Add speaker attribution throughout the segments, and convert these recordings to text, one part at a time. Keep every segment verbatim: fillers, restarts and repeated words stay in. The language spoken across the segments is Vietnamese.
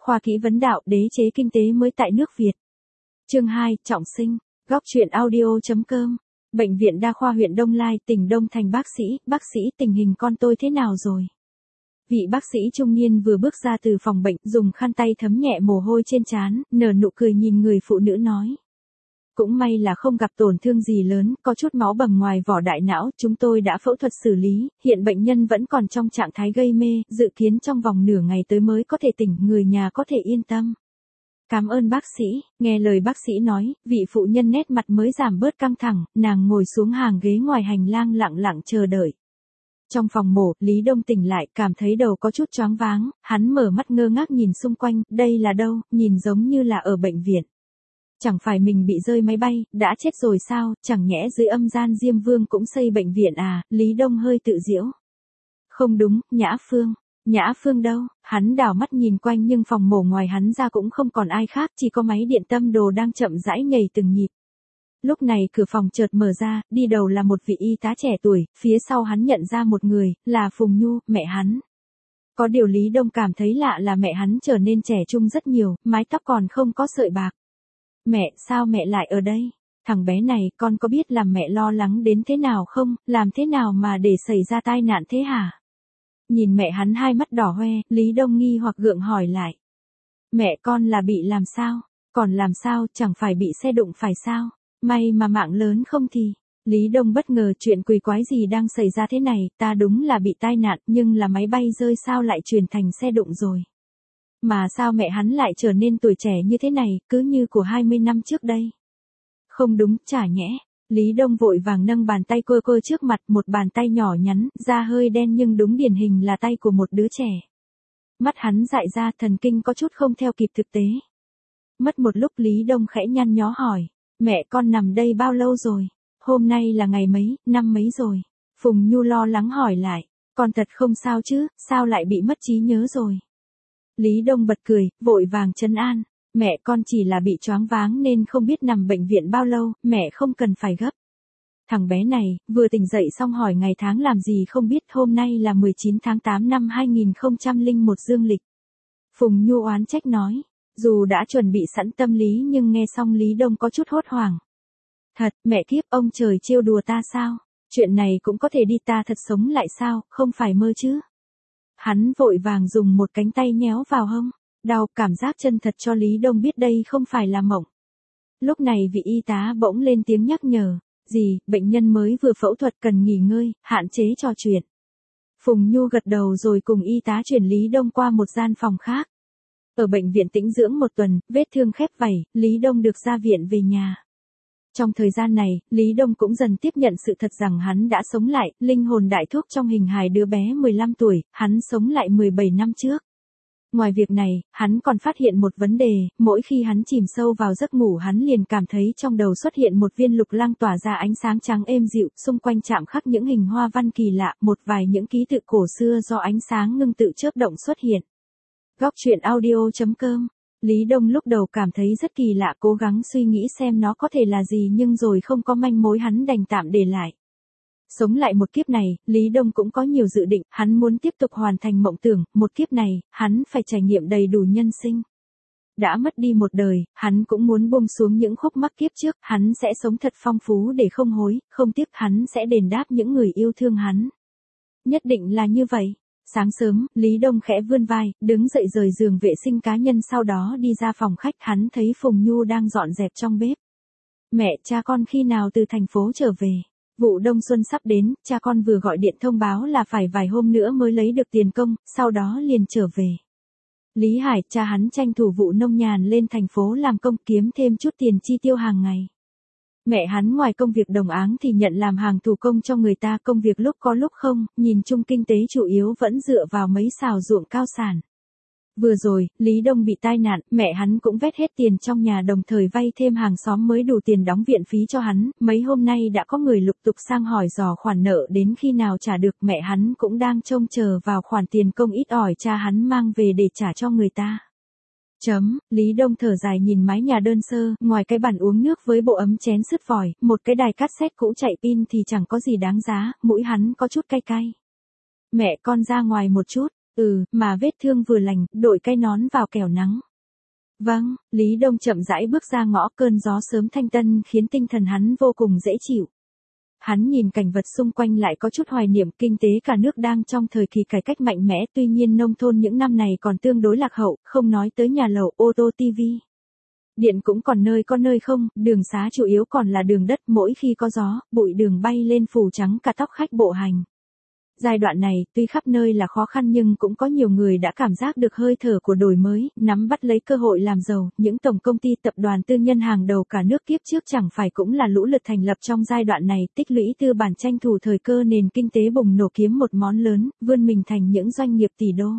Speaker 1: khoa kỹ vấn đạo, đế chế kinh tế mới tại nước Việt. Chương hai, trọng sinh. Góc truyện audio chấm com. Bệnh viện đa khoa huyện Đông Lai, tỉnh Đông Thành. Bác sĩ, bác sĩ, tình hình con tôi thế nào rồi? Vị bác sĩ trung niên vừa bước ra từ phòng bệnh, dùng khăn tay thấm nhẹ mồ hôi trên trán, nở nụ cười nhìn người phụ nữ nói. Cũng may là không gặp tổn thương gì lớn, có chút máu bầm ngoài vỏ đại não, chúng tôi đã phẫu thuật xử lý, hiện bệnh nhân vẫn còn trong trạng thái gây mê, dự kiến trong vòng nửa ngày tới mới có thể tỉnh, người nhà có thể yên tâm. Cảm ơn bác sĩ, nghe lời bác sĩ nói, vị phụ nhân nét mặt mới giảm bớt căng thẳng, nàng ngồi xuống hàng ghế ngoài hành lang lặng lặng chờ đợi. Trong phòng mổ, Lý Đông tỉnh lại, cảm thấy đầu có chút choáng váng, hắn mở mắt ngơ ngác nhìn xung quanh, đây là đâu, nhìn giống như là ở bệnh viện. Chẳng phải mình bị rơi máy bay, đã chết rồi sao, chẳng nhẽ dưới âm gian Diêm Vương cũng xây bệnh viện à, Lý Đông hơi tự giễu. Không đúng, Nhã Phương. Nhã Phương đâu, hắn đảo mắt nhìn quanh nhưng phòng mổ ngoài hắn ra cũng không còn ai khác, chỉ có máy điện tâm đồ đang chậm rãi nhảy từng nhịp. Lúc này cửa phòng chợt mở ra, đi đầu là một vị y tá trẻ tuổi, phía sau hắn nhận ra một người, là Phùng Nhu, mẹ hắn. Có điều Lý Đông cảm thấy lạ là mẹ hắn trở nên trẻ trung rất nhiều, mái tóc còn không có sợi bạc. Mẹ, sao mẹ lại ở đây? Thằng bé này, con có biết làm mẹ lo lắng đến thế nào không, làm thế nào mà để xảy ra tai nạn thế hả? Nhìn mẹ hắn hai mắt đỏ hoe, Lý Đông nghi hoặc gượng hỏi lại. Mẹ con là bị làm sao? Còn làm sao, chẳng phải bị xe đụng phải sao? May mà mạng lớn không thì. Lý Đông bất ngờ chuyện quỷ quái gì đang xảy ra thế này, ta đúng là bị tai nạn, nhưng là máy bay rơi sao lại chuyển thành xe đụng rồi. Mà sao mẹ hắn lại trở nên tuổi trẻ như thế này, cứ như của hai mươi năm trước đây. Không đúng, chả nhẽ. Lý Đông vội vàng nâng bàn tay cô cô trước mặt, một bàn tay nhỏ nhắn, da hơi đen nhưng đúng điển hình là tay của một đứa trẻ. Mắt hắn dại ra, thần kinh có chút không theo kịp thực tế. Mất một lúc Lý Đông khẽ nhăn nhó hỏi, mẹ con nằm đây bao lâu rồi? Hôm nay là ngày mấy, năm mấy rồi? Phùng Nhu lo lắng hỏi lại, con thật không sao chứ, sao lại bị mất trí nhớ rồi? Lý Đông bật cười, vội vàng trấn an, mẹ con chỉ là bị choáng váng nên không biết nằm bệnh viện bao lâu, mẹ không cần phải gấp. Thằng bé này, vừa tỉnh dậy xong hỏi ngày tháng làm gì không biết, hôm nay là mười chín tháng tám năm hai nghìn không trăm lẻ một dương lịch. Phùng Nhu oán trách nói, dù đã chuẩn bị sẵn tâm lý nhưng nghe xong Lý Đông có chút hốt hoảng. Thật, mẹ kiếp, ông trời trêu đùa ta sao? Chuyện này cũng có thể đi, ta thật sống lại sao, không phải mơ chứ? Hắn vội vàng dùng một cánh tay nhéo vào hông, đau, cảm giác chân thật cho Lý Đông biết đây không phải là mộng. Lúc này vị y tá bỗng lên tiếng nhắc nhở, gì, bệnh nhân mới vừa phẫu thuật cần nghỉ ngơi, hạn chế trò chuyện. Phùng Nhu gật đầu rồi cùng y tá chuyển Lý Đông qua một gian phòng khác. Ở bệnh viện tĩnh dưỡng một tuần, vết thương khép vảy, Lý Đông được ra viện về nhà. Trong thời gian này, Lý Đông cũng dần tiếp nhận sự thật rằng hắn đã sống lại, linh hồn đại thúc trong hình hài đứa bé mười lăm tuổi, hắn sống lại mười bảy năm trước. Ngoài việc này, hắn còn phát hiện một vấn đề, mỗi khi hắn chìm sâu vào giấc ngủ hắn liền cảm thấy trong đầu xuất hiện một viên lục lăng tỏa ra ánh sáng trắng êm dịu, xung quanh chạm khắc những hình hoa văn kỳ lạ, một vài những ký tự cổ xưa do ánh sáng ngưng tự chớp động xuất hiện. Góc truyện audio chấm com. Lý Đông lúc đầu cảm thấy rất kỳ lạ, cố gắng suy nghĩ xem nó có thể là gì nhưng rồi không có manh mối hắn đành tạm để lại. Sống lại một kiếp này, Lý Đông cũng có nhiều dự định, hắn muốn tiếp tục hoàn thành mộng tưởng, một kiếp này, hắn phải trải nghiệm đầy đủ nhân sinh. Đã mất đi một đời, hắn cũng muốn buông xuống những khúc mắc kiếp trước, hắn sẽ sống thật phong phú để không hối, không tiếc, hắn sẽ đền đáp những người yêu thương hắn. Nhất định là như vậy. Sáng sớm, Lý Đông khẽ vươn vai, đứng dậy rời giường vệ sinh cá nhân sau đó đi ra phòng khách, hắn thấy Phùng Nhu đang dọn dẹp trong bếp. Mẹ, cha con khi nào từ thành phố trở về? Vụ đông xuân sắp đến, cha con vừa gọi điện thông báo là phải vài hôm nữa mới lấy được tiền công, sau đó liền trở về. Lý Hải, cha hắn tranh thủ vụ nông nhàn lên thành phố làm công kiếm thêm chút tiền chi tiêu hàng ngày. Mẹ hắn ngoài công việc đồng áng thì nhận làm hàng thủ công cho người ta, công việc lúc có lúc không, nhìn chung kinh tế chủ yếu vẫn dựa vào mấy xào ruộng cao sản. Vừa rồi, Lý Đông bị tai nạn, mẹ hắn cũng vét hết tiền trong nhà đồng thời vay thêm hàng xóm mới đủ tiền đóng viện phí cho hắn, mấy hôm nay đã có người lục tục sang hỏi dò khoản nợ đến khi nào trả được, mẹ hắn cũng đang trông chờ vào khoản tiền công ít ỏi cha hắn mang về để trả cho người ta. Chấm, Lý Đông thở dài nhìn mái nhà đơn sơ, ngoài cái bàn uống nước với bộ ấm chén sứt vòi, một cái đài cassette cũ chạy pin thì chẳng có gì đáng giá, mũi hắn có chút cay cay. Mẹ con ra ngoài một chút, Ừ, mà vết thương vừa lành, đội cái nón vào kẻo nắng. Vâng, Lý Đông chậm rãi bước ra ngõ, cơn gió sớm thanh tân khiến tinh thần hắn vô cùng dễ chịu. Hắn nhìn cảnh vật xung quanh lại có chút hoài niệm, kinh tế cả nước đang trong thời kỳ cải cách mạnh mẽ, tuy nhiên nông thôn những năm này còn tương đối lạc hậu, không nói tới nhà lầu, ô tô, tivi. Điện cũng còn nơi có nơi không, đường xá chủ yếu còn là đường đất, mỗi khi có gió, bụi đường bay lên phủ trắng cả tóc khách bộ hành. Giai đoạn này, tuy khắp nơi là khó khăn nhưng cũng có nhiều người đã cảm giác được hơi thở của đổi mới, nắm bắt lấy cơ hội làm giàu, những tổng công ty tập đoàn tư nhân hàng đầu cả nước kiếp trước chẳng phải cũng là lũ lượt thành lập trong giai đoạn này, tích lũy tư bản tranh thủ thời cơ nền kinh tế bùng nổ kiếm một món lớn, vươn mình thành những doanh nghiệp tỷ đô.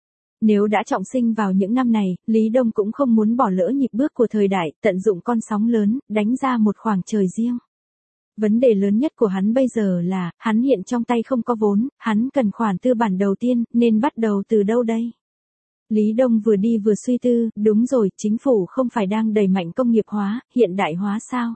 Speaker 1: Nếu đã trọng sinh vào những năm này, Lý Đông cũng không muốn bỏ lỡ nhịp bước của thời đại, tận dụng con sóng lớn, đánh ra một khoảng trời riêng. Vấn đề lớn nhất của hắn bây giờ là, hắn hiện trong tay không có vốn, hắn cần khoản tư bản đầu tiên, nên bắt đầu từ đâu đây? Lý Đông vừa đi vừa suy tư, đúng rồi, chính phủ không phải đang đẩy mạnh công nghiệp hóa, hiện đại hóa sao?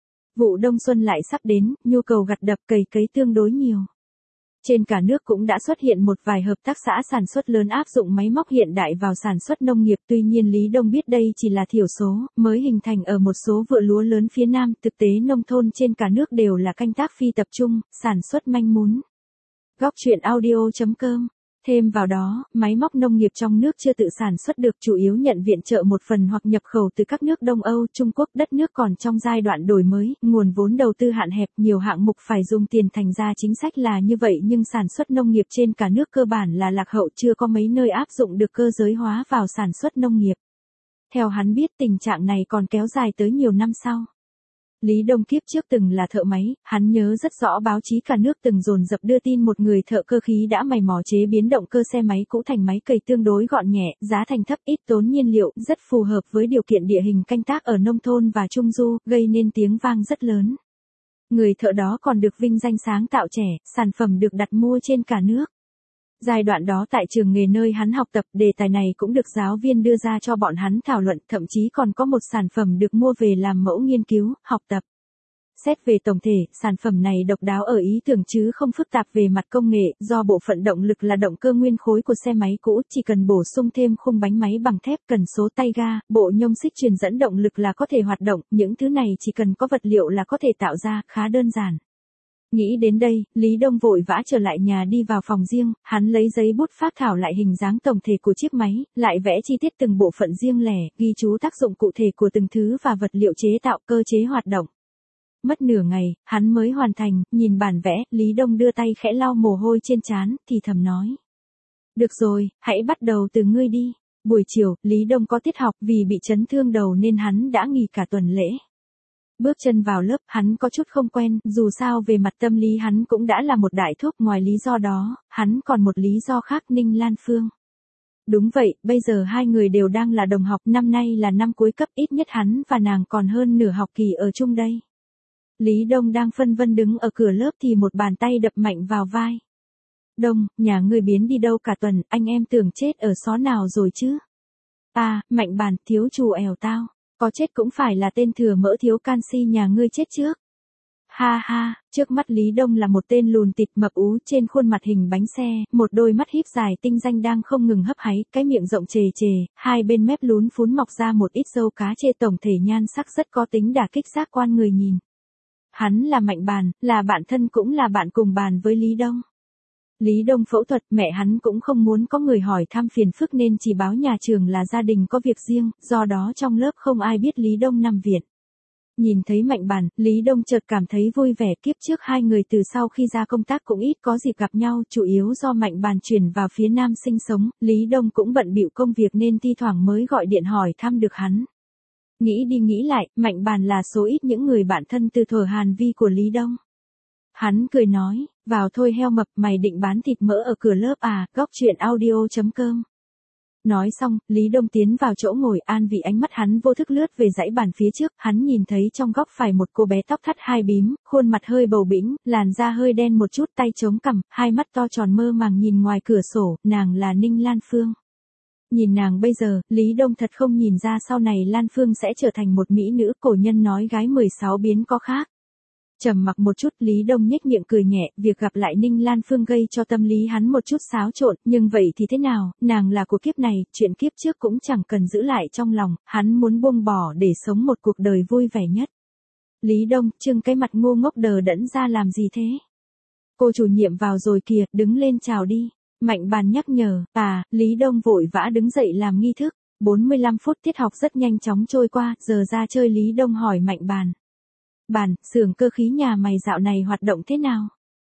Speaker 1: Vụ đông xuân lại sắp đến, nhu cầu gặt đập cày cấy tương đối nhiều. Trên cả nước cũng đã xuất hiện một vài hợp tác xã sản xuất lớn áp dụng máy móc hiện đại vào sản xuất nông nghiệp, tuy nhiên Lý Đông biết đây chỉ là thiểu số, mới hình thành ở một số vựa lúa lớn phía Nam, thực tế nông thôn trên cả nước đều là canh tác phi tập trung, sản xuất manh mún. Góc truyện audio chấm com. Thêm vào đó, máy móc nông nghiệp trong nước chưa tự sản xuất được, chủ yếu nhận viện trợ một phần hoặc nhập khẩu từ các nước Đông Âu, Trung Quốc, đất nước còn trong giai đoạn đổi mới, nguồn vốn đầu tư hạn hẹp, nhiều hạng mục phải dùng tiền, thành ra chính sách là như vậy nhưng sản xuất nông nghiệp trên cả nước cơ bản là lạc hậu, chưa có mấy nơi áp dụng được cơ giới hóa vào sản xuất nông nghiệp. Theo hắn biết tình trạng này còn kéo dài tới nhiều năm sau. Lý Đông kiếp trước từng là thợ máy, hắn nhớ rất rõ báo chí cả nước từng dồn dập đưa tin một người thợ cơ khí đã mày mò chế biến động cơ xe máy cũ thành máy cày tương đối gọn nhẹ, giá thành thấp, ít tốn nhiên liệu, rất phù hợp với điều kiện địa hình canh tác ở nông thôn và trung du, gây nên tiếng vang rất lớn. Người thợ đó còn được vinh danh sáng tạo trẻ, sản phẩm được đặt mua trên cả nước. Giai đoạn đó tại trường nghề nơi hắn học tập, đề tài này cũng được giáo viên đưa ra cho bọn hắn thảo luận, thậm chí còn có một sản phẩm được mua về làm mẫu nghiên cứu, học tập. Xét về tổng thể, sản phẩm này độc đáo ở ý tưởng chứ không phức tạp về mặt công nghệ, do bộ phận động lực là động cơ nguyên khối của xe máy cũ, chỉ cần bổ sung thêm khung bánh máy bằng thép, cần số tay ga, bộ nhông xích truyền dẫn động lực là có thể hoạt động, những thứ này chỉ cần có vật liệu là có thể tạo ra, khá đơn giản. Nghĩ đến đây, Lý Đông vội vã trở lại nhà đi vào phòng riêng, hắn lấy giấy bút phác thảo lại hình dáng tổng thể của chiếc máy, lại vẽ chi tiết từng bộ phận riêng lẻ, ghi chú tác dụng cụ thể của từng thứ và vật liệu chế tạo, cơ chế hoạt động. Mất nửa ngày, hắn mới hoàn thành, nhìn bản vẽ, Lý Đông đưa tay khẽ lau mồ hôi trên trán, thì thầm nói. Được rồi, hãy bắt đầu từ ngươi đi. Buổi chiều, Lý Đông có tiết học, vì bị chấn thương đầu nên hắn đã nghỉ cả tuần lễ. Bước chân vào lớp, hắn có chút không quen, dù sao về mặt tâm lý hắn cũng đã là một đại thúc, ngoài lý do đó, hắn còn một lý do khác, Ninh Lan Phương. Đúng vậy, bây giờ hai người đều đang là đồng học, năm nay là năm cuối cấp, ít nhất hắn và nàng còn hơn nửa học kỳ ở chung đây. Lý Đông đang phân vân đứng ở cửa lớp thì một bàn tay đập mạnh vào vai. Đông, nhà ngươi biến đi đâu cả tuần, anh em tưởng chết ở xó nào rồi chứ? À, Mạnh Bàn, thiếu chủ èo tao. Có chết cũng phải là tên thừa mỡ thiếu canxi nhà ngươi chết trước. Ha ha, trước mắt Lý Đông là một tên lùn tịt mập ú trên khuôn mặt hình bánh xe, một đôi mắt híp dài tinh danh đang không ngừng hấp háy, cái miệng rộng chề chề, hai bên mép lún phún mọc ra một ít râu cá chê, tổng thể nhan sắc rất có tính đả kích giác quan người nhìn. Hắn là Mạnh Bàn, là bạn thân cũng là bạn cùng bàn với Lý Đông. Lý Đông phẫu thuật, mẹ hắn cũng không muốn có người hỏi thăm phiền phức nên chỉ báo nhà trường là gia đình có việc riêng, do đó trong lớp không ai biết Lý Đông nằm viện. Nhìn thấy Mạnh Bàn, Lý Đông chợt cảm thấy vui vẻ, kiếp trước hai người từ sau khi ra công tác cũng ít có dịp gặp nhau, chủ yếu do Mạnh Bàn chuyển vào phía Nam sinh sống, Lý Đông cũng bận bịu công việc nên thi thoảng mới gọi điện hỏi thăm được hắn. Nghĩ đi nghĩ lại, Mạnh Bàn là số ít những người bạn thân từ thuở Hàn Vi của Lý Đông. Hắn cười nói, vào thôi heo mập, mày định bán thịt mỡ ở cửa lớp à, góc truyện audio chấm com. Nói xong, Lý Đông tiến vào chỗ ngồi, an vị, ánh mắt hắn vô thức lướt về dãy bàn phía trước, hắn nhìn thấy trong góc phải một cô bé tóc thắt hai bím, khuôn mặt hơi bầu bĩnh, làn da hơi đen một chút, tay chống cằm, hai mắt to tròn mơ màng nhìn ngoài cửa sổ, nàng là Ninh Lan Phương. Nhìn nàng bây giờ, Lý Đông thật không nhìn ra sau này Lan Phương sẽ trở thành một mỹ nữ, cổ nhân nói gái mười sáu biến có khác. Trầm mặc một chút, Lý Đông nhếch miệng cười nhẹ, việc gặp lại Ninh Lan Phương gây cho tâm lý hắn một chút xáo trộn, nhưng vậy thì thế nào, nàng là của kiếp này, chuyện kiếp trước cũng chẳng cần giữ lại trong lòng, hắn muốn buông bỏ để sống một cuộc đời vui vẻ nhất. Lý Đông, trưng cái mặt ngu ngốc đờ đẫn ra làm gì thế? Cô chủ nhiệm vào rồi kìa, đứng lên chào đi. Mạnh Bàn nhắc nhở, à, Lý Đông vội vã đứng dậy làm nghi thức. bốn mươi lăm phút tiết học rất nhanh chóng trôi qua, giờ ra chơi Lý Đông hỏi Mạnh Bàn. Bàn, xưởng cơ khí nhà mày dạo này hoạt động thế nào?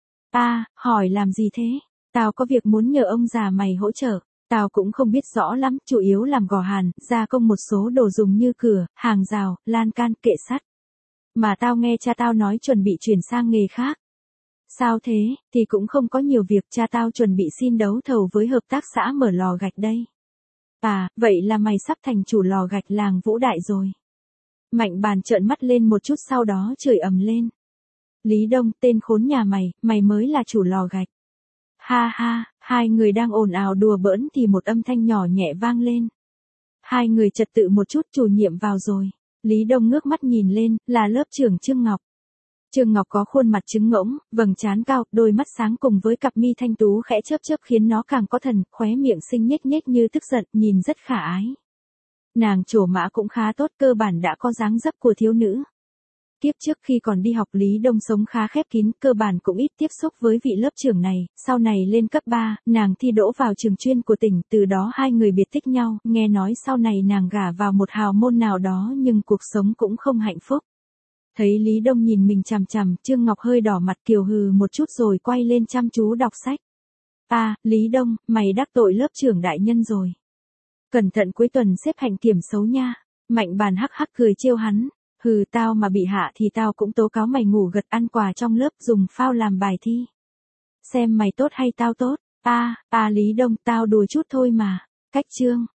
Speaker 1: À, hỏi làm gì thế? Tao có việc muốn nhờ ông già mày hỗ trợ. Tao cũng không biết rõ lắm, chủ yếu làm gò hàn, gia công một số đồ dùng như cửa, hàng rào, lan can, kệ sắt. Mà tao nghe cha tao nói chuẩn bị chuyển sang nghề khác. Sao thế, thì cũng không có nhiều việc, cha tao chuẩn bị xin đấu thầu với hợp tác xã mở lò gạch đây. À, vậy là mày sắp thành chủ lò gạch làng Vũ Đại rồi. Mạnh Bàn trợn mắt lên một chút sau đó chửi ầm lên. Lý Đông, tên khốn nhà mày, mày mới là chủ lò gạch. Ha ha, hai người đang ồn ào đùa bỡn thì một âm thanh nhỏ nhẹ vang lên. Hai người trật tự một chút, chủ nhiệm vào rồi. Lý Đông ngước mắt nhìn lên, là lớp trưởng Trương Ngọc. Trương Ngọc có khuôn mặt trứng ngỗng, vầng trán cao, đôi mắt sáng cùng với cặp mi thanh tú khẽ chớp chớp khiến nó càng có thần, khóe miệng xinh nhếch nhếch như tức giận, nhìn rất khả ái. Nàng trổ mã cũng khá tốt, cơ bản đã có dáng dấp của thiếu nữ. Kiếp trước khi còn đi học Lý Đông sống khá khép kín, cơ bản cũng ít tiếp xúc với vị lớp trưởng này, sau này lên cấp ba, nàng thi đỗ vào trường chuyên của tỉnh, từ đó hai người biệt tích nhau, nghe nói sau này nàng gả vào một hào môn nào đó nhưng cuộc sống cũng không hạnh phúc. Thấy Lý Đông nhìn mình chằm chằm, Trương Ngọc hơi đỏ mặt kiều hừ một chút rồi quay lên chăm chú đọc sách. À, Lý Đông, mày đắc tội lớp trưởng đại nhân rồi. Cẩn thận cuối tuần xếp hạnh kiểm xấu nha. Mạnh Bàn hắc hắc cười trêu hắn. Hừ, tao mà bị hạ thì tao cũng tố cáo mày ngủ gật ăn quà trong lớp dùng phao làm bài thi. Xem mày tốt hay tao tốt. À, à Lý Đông, tao đùa chút thôi mà. Cách chương.